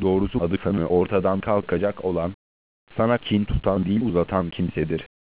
doğrusu adı sanı ortadan kalkacak olan, sana kin tutan değil uzatan kimsedir.